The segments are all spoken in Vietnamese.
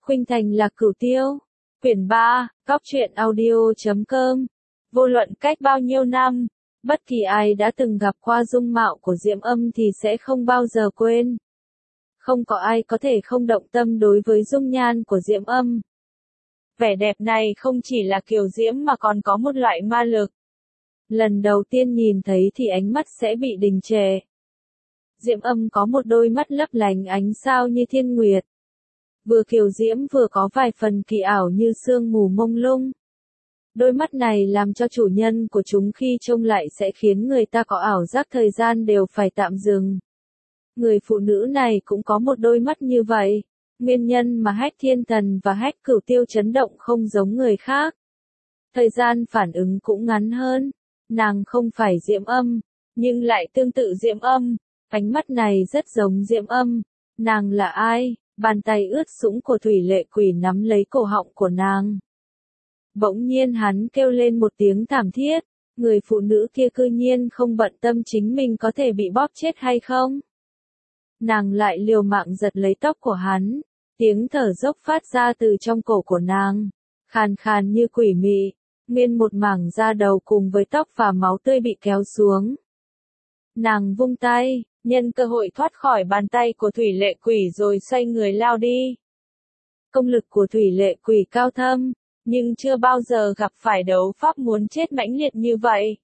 Khuynh Thành là Cửu Tiêu. Quyển 3, Cóc truyện audio.com. Vô luận cách bao nhiêu năm, bất kỳ ai đã từng gặp qua dung mạo của Diễm Âm thì sẽ không bao giờ quên. Không có ai có thể không động tâm đối với dung nhan của Diễm Âm. Vẻ đẹp này không chỉ là kiều diễm mà còn có một loại ma lực. Lần đầu tiên nhìn thấy thì ánh mắt sẽ bị đình trệ. Diễm Âm có một đôi mắt lấp lánh ánh sao như thiên nguyệt. Vừa kiều diễm vừa có vài phần kỳ ảo như sương mù mông lung. Đôi mắt này làm cho chủ nhân của chúng khi trông lại sẽ khiến người ta có ảo giác thời gian đều phải tạm dừng. Người phụ nữ này cũng có một đôi mắt như vậy. Nguyên nhân mà Hách Thiên Thần và Hách Cửu Tiêu chấn động không giống người khác. Thời gian phản ứng cũng ngắn hơn. Nàng không phải Diễm Âm, nhưng lại tương tự Diễm Âm. Ánh mắt này rất giống Diễm Âm. Nàng là ai? Bàn tay ướt sũng của Thủy Lệ Quỷ nắm lấy cổ họng của nàng. Bỗng nhiên hắn kêu lên một tiếng thảm thiết. Người phụ nữ kia cư nhiên không bận tâm chính mình có thể bị bóp chết hay không. Nàng lại liều mạng giật lấy tóc của hắn. Tiếng thở dốc phát ra từ trong cổ của nàng. Khàn khàn như quỷ mị. Nguyên một mảng da đầu cùng với tóc và máu tươi bị kéo xuống. Nàng vung tay, nhân cơ hội thoát khỏi bàn tay của Thủy Lệ Quỷ rồi xoay người lao đi. Công lực của Thủy Lệ Quỷ cao thâm, nhưng chưa bao giờ gặp phải đấu pháp muốn chết mãnh liệt như vậy.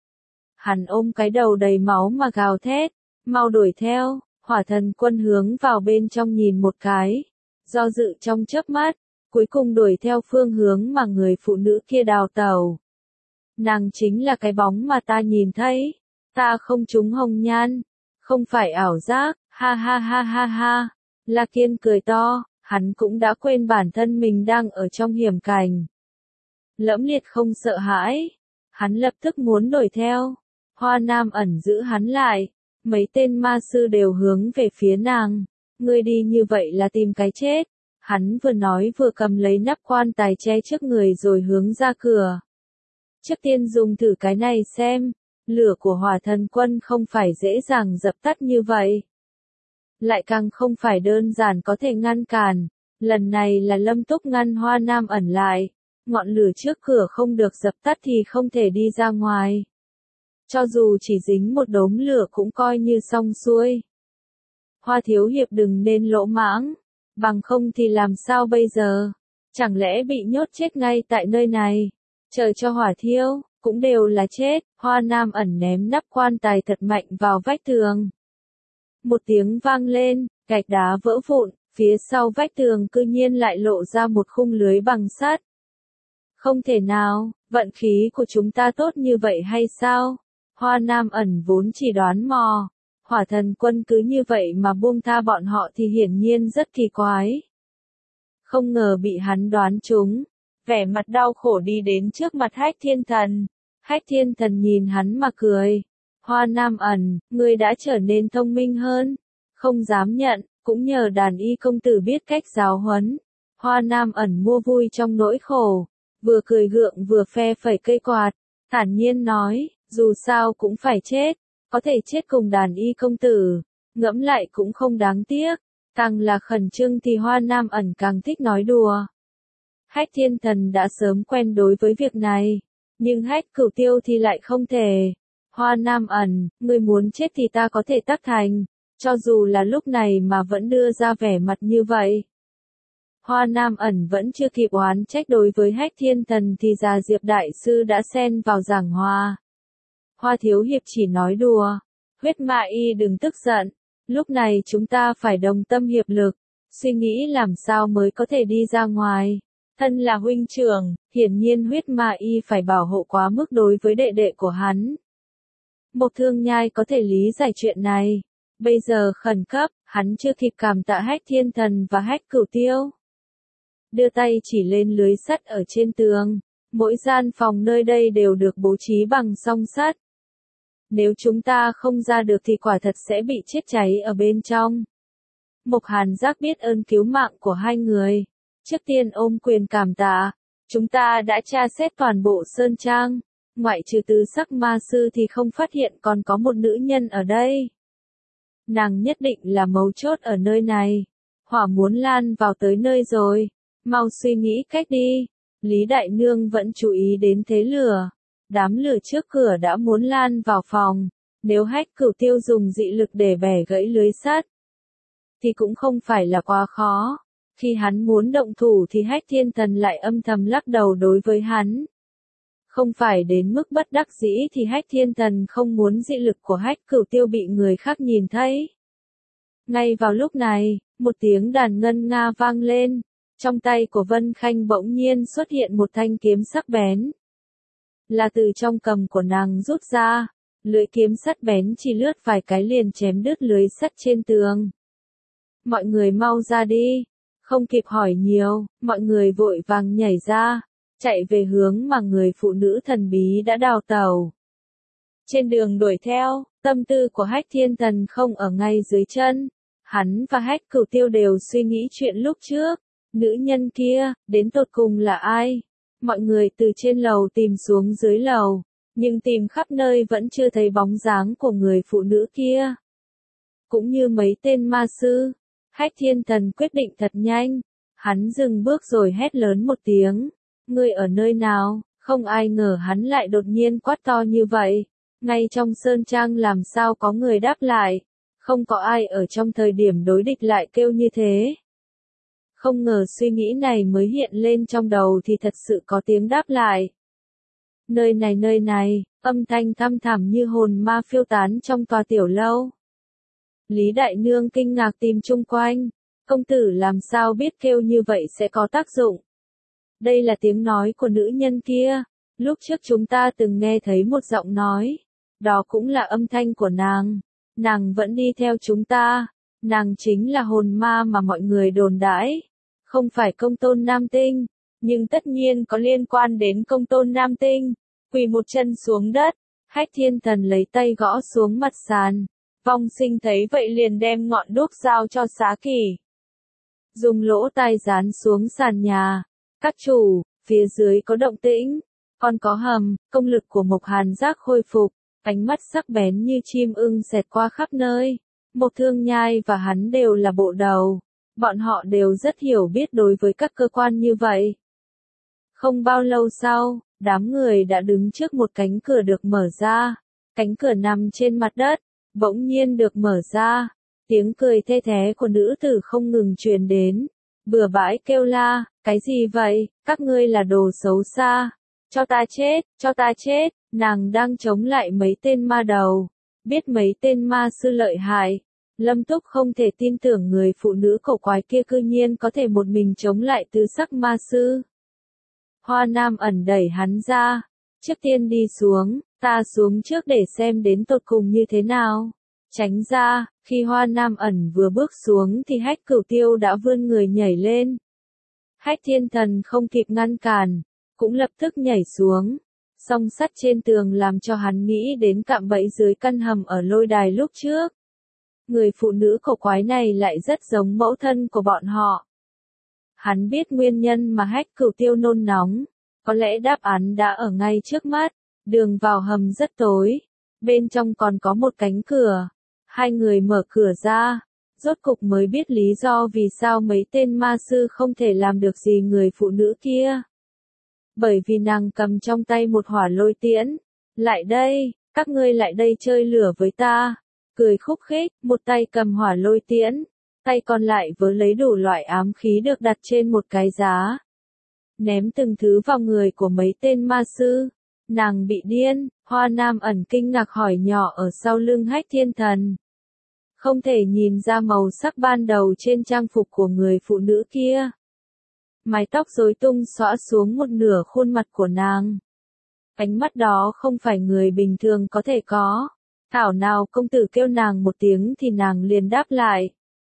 Hắn ôm cái đầu đầy máu mà gào thét, mau đuổi theo. Hỏa Thần Quân hướng vào bên trong nhìn một cái, do dự trong chớp mắt, cuối cùng đuổi theo phương hướng mà người phụ nữ kia đào tẩu. Nàng chính là cái bóng mà ta nhìn thấy, ta không trúng hồng nhan, không phải ảo giác, ha ha ha ha ha. La Kiên cười to, hắn cũng đã quên bản thân mình đang ở trong hiểm cảnh. Lẫm Liệt không sợ hãi, hắn lập tức muốn đuổi theo. Hoa Nam Ẩn giữ hắn lại. Mấy tên ma sư đều hướng về phía nàng. Ngươi đi như vậy là tìm cái chết. Hắn vừa nói vừa cầm lấy nắp quan tài che trước người rồi hướng ra cửa. Trước tiên dùng thử cái này xem. Lửa của Hỏa Thần Quân không phải dễ dàng dập tắt như vậy. Lại càng không phải đơn giản có thể ngăn cản. Lần này là Lâm Túc ngăn Hoa Nam Ẩn lại. Ngọn lửa trước cửa không được dập tắt thì không thể đi ra ngoài. Cho dù chỉ dính một đốm lửa cũng coi như xong xuôi. Hoa thiếu hiệp đừng nên lỗ mãng, bằng không thì làm sao bây giờ? Chẳng lẽ bị nhốt chết ngay tại nơi này? Chờ cho hỏa thiêu, cũng đều là chết. Hoa Nam Ẩn ném nắp quan tài thật mạnh vào vách tường. Một tiếng vang lên, gạch đá vỡ vụn, phía sau vách tường cư nhiên lại lộ ra một khung lưới bằng sắt. Không thể nào, vận khí của chúng ta tốt như vậy hay sao? Hoa Nam Ẩn vốn chỉ đoán mò, Hỏa Thần Quân cứ như vậy mà buông tha bọn họ thì hiển nhiên rất kỳ quái. Không ngờ bị hắn đoán trúng, vẻ mặt đau khổ đi đến trước mặt Hách Thiên Thần. Hách Thiên Thần nhìn hắn mà cười. Hoa Nam Ẩn, ngươi đã trở nên thông minh hơn, không dám nhận, cũng nhờ Đàn Y công tử biết cách giáo huấn. Hoa Nam Ẩn mua vui trong nỗi khổ, vừa cười gượng vừa phe phẩy cây quạt, thản nhiên nói. Dù sao cũng phải chết, có thể chết cùng Đàn Y công tử, ngẫm lại cũng không đáng tiếc, càng là khẩn trương thì Hoa Nam Ẩn càng thích nói đùa. Hách Thiên Thần đã sớm quen đối với việc này, nhưng Hách Cửu Tiêu thì lại không thể. Hoa Nam Ẩn, ngươi muốn chết thì ta có thể tác thành, cho dù là lúc này mà vẫn đưa ra vẻ mặt như vậy. Hoa Nam Ẩn vẫn chưa kịp oán trách đối với Hách Thiên Thần thì già Diệp Đại Sư đã xen vào giảng hòa. Hoa thiếu hiệp chỉ nói đùa. Huyết Ma Y đừng tức giận. Lúc này chúng ta phải đồng tâm hiệp lực. Suy nghĩ làm sao mới có thể đi ra ngoài. Thân là huynh trưởng, hiển nhiên Huyết Ma Y phải bảo hộ quá mức đối với đệ đệ của hắn. Mộc Thương Nhai có thể lý giải chuyện này. Bây giờ khẩn cấp, hắn chưa kịp cảm tạ Hách Thiên Thần và Hách Cửu Tiêu. Đưa tay chỉ lên lưới sắt ở trên tường. Mỗi gian phòng nơi đây đều được bố trí bằng song sắt. Nếu chúng ta không ra được thì quả thật sẽ bị chết cháy ở bên trong. Mộc Hàn Giác biết ơn cứu mạng của hai người. Trước tiên ôm quyền cảm tạ. Chúng ta đã tra xét toàn bộ sơn trang. Ngoại trừ Tứ Sắc Ma Sư thì không phát hiện còn có một nữ nhân ở đây. Nàng nhất định là mấu chốt ở nơi này. Hỏa muốn lan vào tới nơi rồi. Mau suy nghĩ cách đi. Lý Đại Nương vẫn chú ý đến thế lửa. Đám lửa trước cửa đã muốn lan vào phòng. Nếu Hách Cửu Tiêu dùng dị lực để bẻ gãy lưới sắt, thì cũng không phải là quá khó. Khi hắn muốn động thủ thì Hách Thiên Thần lại âm thầm lắc đầu đối với hắn. Không phải đến mức bất đắc dĩ thì Hách Thiên Thần không muốn dị lực của Hách Cửu Tiêu bị người khác nhìn thấy. Ngay vào lúc này, một tiếng đàn ngân nga vang lên. Trong tay của Vân Khanh bỗng nhiên xuất hiện một thanh kiếm sắc bén. Là từ trong cầm của nàng rút ra. Lưỡi kiếm sắt bén chỉ lướt vài cái liền chém đứt lưới sắt trên tường. Mọi người mau ra đi. Không kịp hỏi nhiều, mọi người vội vàng nhảy ra, chạy về hướng mà người phụ nữ thần bí đã đào tẩu. Trên đường đuổi theo, tâm tư của Hách Thiên Thần không ở ngay dưới chân. Hắn và Hách Cửu Tiêu đều suy nghĩ chuyện lúc trước. Nữ nhân kia, đến tột cùng là ai? Mọi người từ trên lầu tìm xuống dưới lầu, nhưng tìm khắp nơi vẫn chưa thấy bóng dáng của người phụ nữ kia. Cũng như mấy tên ma sư, Hách Thiên Thần quyết định thật nhanh. Hắn dừng bước rồi hét lớn một tiếng. Ngươi ở nơi nào? Không ai ngờ hắn lại đột nhiên quát to như vậy. Ngay trong sơn trang làm sao có người đáp lại. Không có ai ở trong thời điểm đối địch lại kêu như thế. Không ngờ suy nghĩ này mới hiện lên trong đầu thì thật sự có tiếng đáp lại. Nơi này, âm thanh thăm thẳm như hồn ma phiêu tán trong tòa tiểu lâu. Lý Đại Nương kinh ngạc tìm chung quanh. Công tử làm sao biết kêu như vậy sẽ có tác dụng? Đây là tiếng nói của nữ nhân kia. Lúc trước chúng ta từng nghe thấy một giọng nói. Đó cũng là âm thanh của nàng. Nàng vẫn đi theo chúng ta. Nàng chính là hồn ma mà mọi người đồn đãi. Không phải Công Tôn Nam Tinh. Nhưng tất nhiên có liên quan đến Công Tôn Nam Tinh. Quỳ một chân xuống đất. Hách Thiên Thần lấy tay gõ xuống mặt sàn. Vong Sinh thấy vậy liền đem ngọn đuốc giao cho Xá Kỳ. Dùng lỗ tai dán xuống sàn nhà. Các chủ, phía dưới có động tĩnh. Còn có hầm, công lực của Mộc Hàn Giác khôi phục. Ánh mắt sắc bén như chim ưng xẹt qua khắp nơi. Mộc Thương Nhai và hắn đều là bộ đầu. Bọn họ đều rất hiểu biết đối với các cơ quan như vậy. Không bao lâu sau, đám người đã đứng trước một cánh cửa được mở ra. Cánh cửa nằm trên mặt đất, bỗng nhiên được mở ra. Tiếng cười thê thé của nữ tử không ngừng truyền đến. Bừa bãi kêu la, cái gì vậy, các ngươi là đồ xấu xa. Cho ta chết, nàng đang chống lại mấy tên ma đầu. Biết mấy tên ma sư lợi hại. Lâm Túc không thể tin tưởng người phụ nữ cổ quái kia cư nhiên có thể một mình chống lại tứ sắc ma sư. Hoa Nam Ẩn đẩy hắn ra. Trước tiên đi xuống, ta xuống trước để xem đến tột cùng như thế nào. Tránh ra, khi Hoa Nam Ẩn vừa bước xuống thì Hách Cửu Tiêu đã vươn người nhảy lên. Hách Thiên Thần không kịp ngăn cản, cũng lập tức nhảy xuống. Song sắt trên tường làm cho hắn nghĩ đến cạm bẫy dưới căn hầm ở lôi đài lúc trước. Người phụ nữ cổ quái này lại rất giống mẫu thân của bọn họ. Hắn biết nguyên nhân mà Hách Cửu Tiêu nôn nóng. Có lẽ đáp án đã ở ngay trước mắt. Đường vào hầm rất tối. Bên trong còn có một cánh cửa. Hai người mở cửa ra. Rốt cục mới biết lý do vì sao mấy tên ma sư không thể làm được gì người phụ nữ kia. Bởi vì nàng cầm trong tay một hỏa lôi tiễn. Lại đây, các ngươi lại đây chơi lửa với ta. Cười khúc khích, một tay cầm hỏa lôi tiễn. Tay còn lại vớ lấy đủ loại ám khí được đặt trên một cái giá. Ném từng thứ vào người của mấy tên ma sư. Nàng bị điên, Hoa Nam Ẩn kinh ngạc hỏi nhỏ ở sau lưng Hách Thiên Thần. Không thể nhìn ra màu sắc ban đầu trên trang phục của người phụ nữ kia. Mái tóc rối tung xõa xuống một nửa khuôn mặt của nàng. Ánh mắt đó không phải người bình thường có thể có. Thảo nào công tử kêu nàng một tiếng thì nàng liền đáp lại.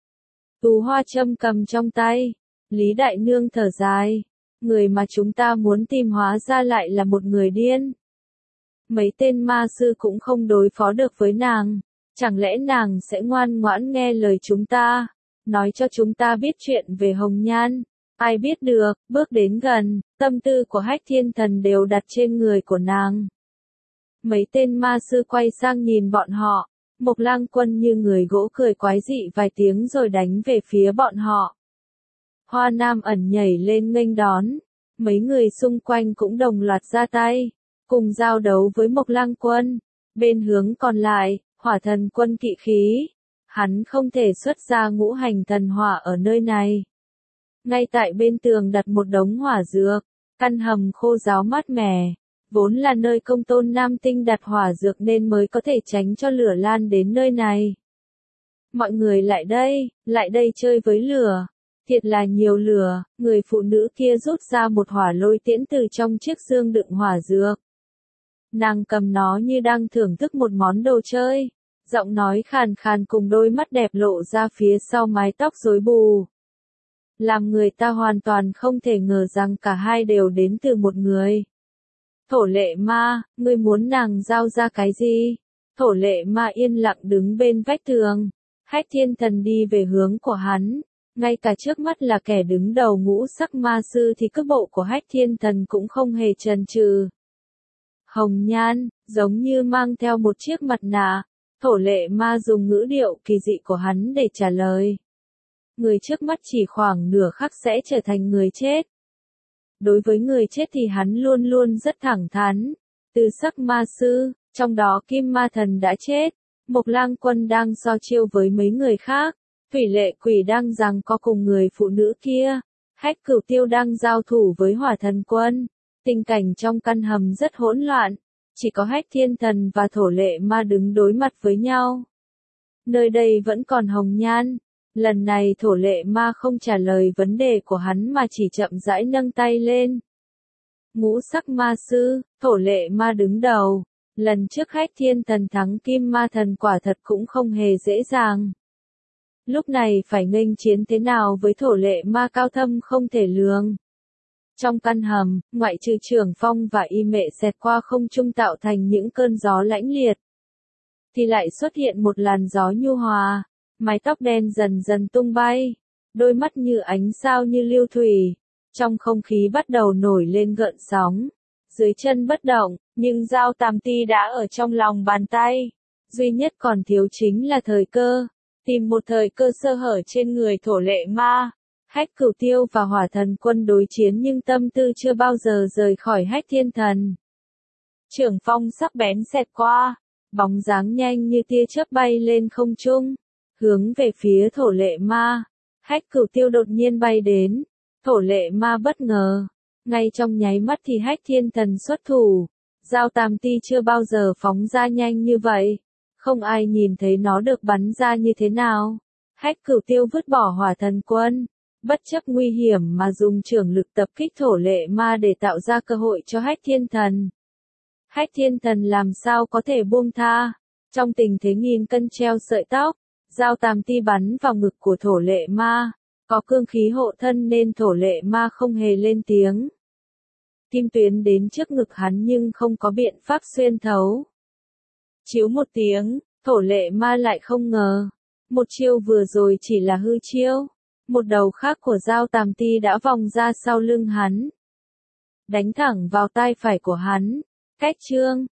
Tú hoa châm cầm trong tay. Lý Đại Nương thở dài. Người mà chúng ta muốn tìm hóa ra lại là một người điên. Mấy tên ma sư cũng không đối phó được với nàng. Chẳng lẽ nàng sẽ ngoan ngoãn nghe lời chúng ta, nói cho chúng ta biết chuyện về Hồng Nhan? Ai biết được, bước đến gần, tâm tư của Hách Thiên Thần đều đặt trên người của nàng. Mấy tên ma sư quay sang nhìn bọn họ, Mộc Lang Quân như người gỗ cười quái dị vài tiếng rồi đánh về phía bọn họ. Hoa Nam ẩn nhảy lên nghênh đón. Mấy người xung quanh cũng đồng loạt ra tay, cùng giao đấu với Mộc Lang Quân. Bên hướng còn lại, Hỏa Thần Quân kỵ khí. Hắn không thể xuất ra ngũ hành thần hỏa ở nơi này. Ngay tại bên tường đặt một đống hỏa dược, căn hầm khô ráo mát mẻ. Vốn là nơi Công Tôn Nam Tinh đặt hỏa dược nên mới có thể tránh cho lửa lan đến nơi này. Mọi người lại đây chơi với lửa. Thiệt là nhiều lửa, người phụ nữ kia rút ra một hỏa lôi tiễn từ trong chiếc dương đựng hỏa dược. Nàng cầm nó như đang thưởng thức một món đồ chơi, giọng nói khàn khàn cùng đôi mắt đẹp lộ ra phía sau mái tóc rối bù. Làm người ta hoàn toàn không thể ngờ rằng cả hai đều đến từ một người. Thổ Lệ Ma, ngươi muốn nàng giao ra cái gì? Thổ Lệ Ma yên lặng đứng bên vách tường. Hách Thiên Thần đi về hướng của hắn. Ngay cả trước mắt là kẻ đứng đầu ngũ sắc ma sư thì cước bộ của Hách Thiên Thần cũng không hề chần chừ. Hồng nhan, giống như mang theo một chiếc mặt nạ. Thổ Lệ Ma dùng ngữ điệu kỳ dị của hắn để trả lời. Người trước mắt chỉ khoảng nửa khắc sẽ trở thành người chết. Đối với người chết thì hắn luôn luôn rất thẳng thắn. Từ sắc ma sư, trong đó Kim Ma Thần đã chết. Mộc Lang Quân đang so chiêu với mấy người khác. Thủy Lệ Quỷ đang giằng co cùng người phụ nữ kia. Hách Cửu Tiêu đang giao thủ với Hỏa Thần Quân. Tình cảnh trong căn hầm rất hỗn loạn. Chỉ có Hách Thiên Thần và Thổ Lệ Ma đứng đối mặt với nhau. Nơi đây vẫn còn Hồng Nhan. Lần này Thổ Lệ Ma không trả lời vấn đề của hắn mà chỉ chậm rãi nâng tay lên. Ngũ sắc ma sư, Thổ Lệ Ma đứng đầu. Lần trước Hách Thiên Thần thắng Kim Ma Thần quả thật cũng không hề dễ dàng. Lúc này phải nghênh chiến thế nào với Thổ Lệ Ma cao thâm không thể lường. Trong căn hầm, ngoại trừ Trưởng Phong và Y Mệ xẹt qua không trung tạo thành những cơn gió lãnh liệt, thì lại xuất hiện một làn gió nhu hòa. Mái tóc đen dần dần tung bay, đôi mắt như ánh sao như lưu thủy. Trong không khí bắt đầu nổi lên gợn sóng. Dưới chân bất động, nhưng dao tàm ti đã ở trong lòng bàn tay. Duy nhất còn thiếu chính là thời cơ. Tìm một thời cơ sơ hở trên người Thổ Lệ Ma. Hách Cửu Tiêu và Hỏa Thần Quân đối chiến nhưng tâm tư chưa bao giờ rời khỏi Hách Thiên Thần. Trưởng Phong sắc bén xẹt qua, bóng dáng nhanh như tia chớp bay lên không trung, hướng về phía Thổ Lệ Ma. Hách Cửu Tiêu đột nhiên bay đến, Thổ Lệ Ma bất ngờ. Ngay trong nháy mắt thì Hách Thiên Thần xuất thủ, dao tam ti chưa bao giờ phóng ra nhanh như vậy. Không ai nhìn thấy nó được bắn ra như thế nào. Hách Cửu Tiêu vứt bỏ Hỏa Thần Quân, bất chấp nguy hiểm mà dùng trưởng lực tập kích Thổ Lệ Ma để tạo ra cơ hội cho Hách Thiên Thần. Hách Thiên Thần làm sao có thể buông tha. Trong tình thế nghìn cân treo sợi tóc, dao tàm ti bắn vào ngực của Thổ Lệ Ma. Có cương khí hộ thân nên Thổ Lệ Ma không hề lên tiếng. Kim tuyến đến trước ngực hắn nhưng không có biện pháp xuyên thấu. Chiếu một tiếng, Thổ Lệ Ma lại không ngờ. Một chiêu vừa rồi chỉ là hư chiêu. Một đầu khác của dao tàm ti đã vòng ra sau lưng hắn, đánh thẳng vào tai phải của hắn. Cách chương